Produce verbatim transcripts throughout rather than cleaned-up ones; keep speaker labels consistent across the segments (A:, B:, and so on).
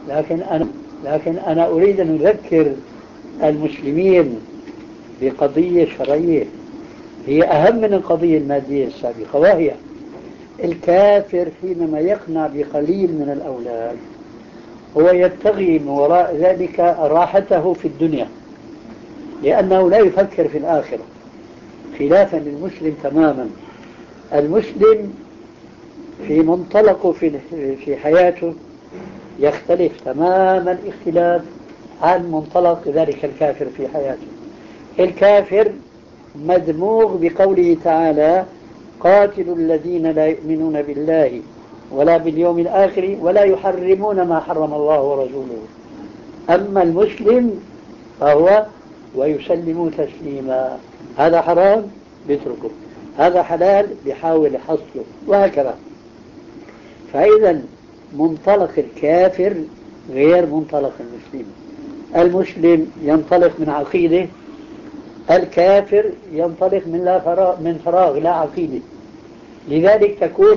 A: لكن أنا لكن أنا أريد أن أذكر المسلمين بقضية شرعية هي أهم من القضية المادية السابقة، وهي الكافر حينما يقنع بقليل من الأولاد هو يبتغي من وراء ذلك راحته في الدنيا، لأنه لا يفكر في الآخرة، خلافا للمسلم تماما. المسلم في منطلقه في في حياته يختلف تماما الاختلاف عن منطلق ذلك الكافر في حياته. الكافر مدموغ بقوله تعالى: قاتلوا الذين لا يؤمنون بالله ولا باليوم الآخر ولا يحرمون ما حرم الله ورسوله. أما المسلم فهو ويسلم تسليما، هذا حرام بيتركه، هذا حلال بيحاول يحصله، وهكذا. فإذا منطلق الكافر غير منطلق المسلم. المسلم ينطلق من عقيدة، الكافر ينطلق من لا فراغ من فراغ لا عقيدة. لذلك تكون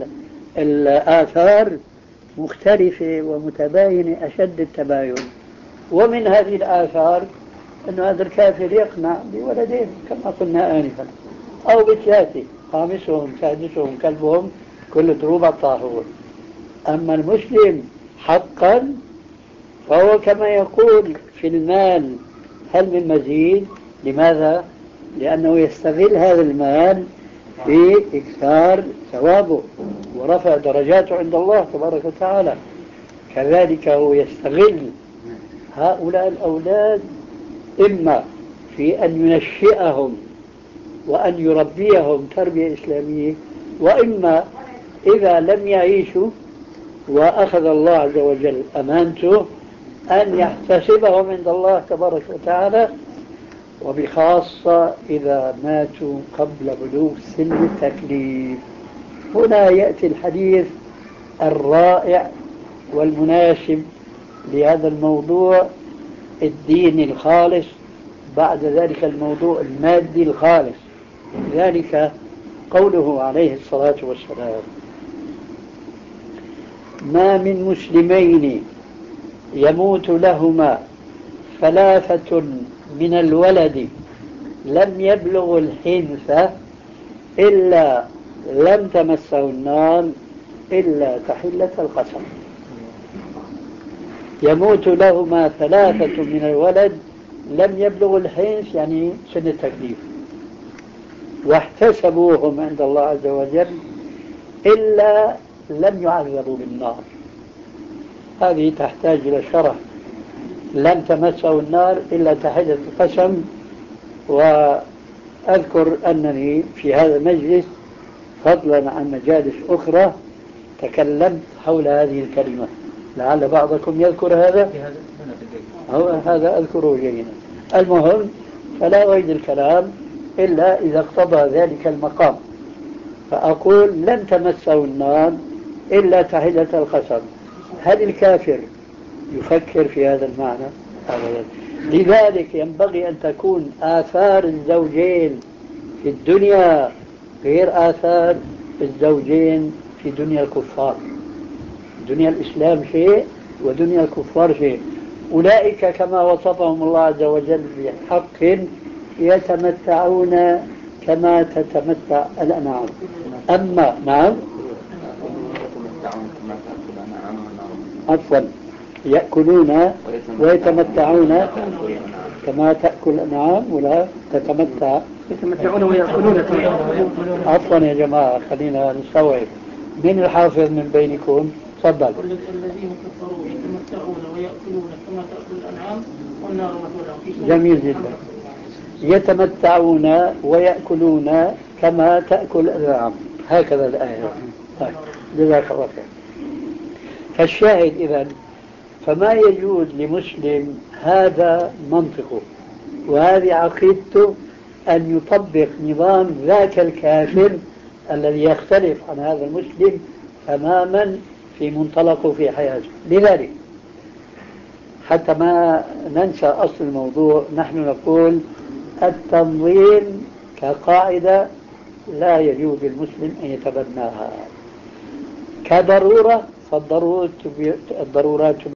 A: الآثار مختلفة ومتباينة أشد التباين. ومن هذه الآثار أن هذا الكافر يقنع بولدين كما قلنا آنفا، أو بثلاثة، خامسهم سادسهم كلبهم كل دروب الطاهور. أما المسلم حقا فهو كما يقول في المال: هل من مزيد؟ لماذا؟ لأنه يستغل هذا المال في إكثار ثوابه ورفع درجاته عند الله تبارك وتعالى. كذلك هو يستغل هؤلاء الأولاد إما في أن ينشئهم وأن يربيهم تربية إسلامية، وإما إذا لم يعيشوا وأخذ الله عز وجل أمانته أن يحتسبهم عند الله تبارك وتعالى، وبخاصة إذا ماتوا قبل بلوغ سن التكليف. هنا يأتي الحديث الرائع والمناسب لهذا الموضوع الديني الخالص، بعد ذلك الموضوع المادي الخالص. ذلك قوله عليه الصلاة والسلام: ما من مسلمين يموت لهما ثلاثة من الولد لم يبلغ الحنث إلا لم تمسه النار إلا تحلة القسم. يموت لهما ثلاثة من الولد لم يبلغ الحنث يعني سن التكليف، واحتسبوهم عند الله عز وجل إلا لم يعذبوا بالنار. هذه تحتاج إلى شرح. لم تمسه النار إلا تحلة القسم. وأذكر أنني في هذا المجلس فضلا عن مجالس أخرى تكلمت حول هذه الكلمة، لعل بعضكم يذكر هذا، هذا أذكره جيدا. المهم فلا أعيد الكلام إلا إذا اقتضى ذلك المقام، فأقول لن تمسه النار إلا تحلة القسم. هل الكافر يفكر في هذا المعنى؟ أبدا. لذلك ينبغي أن تكون آثار الزوجين في الدنيا غير آثار الزوجين في دنيا الكفار. دنيا الإسلام شيء ودنيا الكفار شيء. أولئك كما وصفهم الله عز وجل بحق يتمتعون كما تتمتع الأنعام. أما نعم عفوا يأكلون ويتمتعون كما تأكل الأنعام ولا تتمتع
B: يتمتعون ويأكلون.
A: عفوا يا جماعة خلينا نستوعب. من الحافظ من بينكم؟ تفضل.
B: الذين كفروا يتمتعون ويأكلون كما تأكل الأنعام والنار مثواهم.
A: جميل جدا. يتمتعون ويأكلون كما تأكل الأنعام، هكذا الآية. طيب جزاك الله خير. فالشاهد إذن فما يجوز لمسلم هذا منطقه وهذه عقيدته أن يطبق نظام ذاك الكافر الذي يختلف عن هذا المسلم تماما في منطلقه في حياته. لذلك حتى ما ننسى أصل الموضوع نحن نقول التنظيم كقاعدة لا يجوز للمسلم أن يتبناها كضرورة، فالضرورات